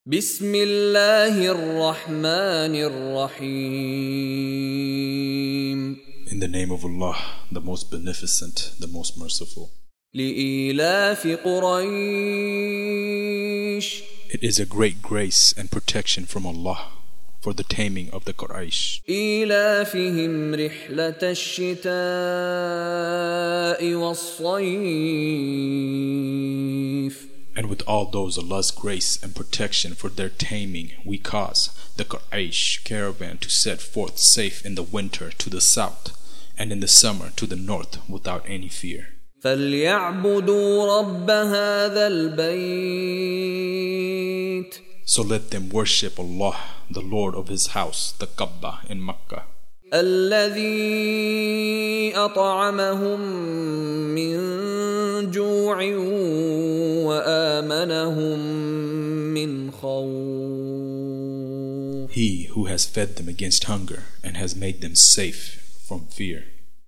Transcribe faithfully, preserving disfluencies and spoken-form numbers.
بسم الله الرحمن الرحيم. In the name of Allah, the most beneficent, the most merciful. لإيلاف قريش. It is a great grace and protection from Allah for the taming of the Quraysh. إيلافهم رحلة الشتاء والصيف. And with all those Allah's grace and protection for their taming, we cause the Quraysh caravan to set forth safe in the winter to the south, and in the summer to the north without any fear. فليعبدوا رب هذا البيت. So let them worship Allah, the Lord of His house, the Kaaba in Makkah, الذي أطعمهم من جوع وآمنهم من خوف. He who has fed them against hunger and has made them safe from fear.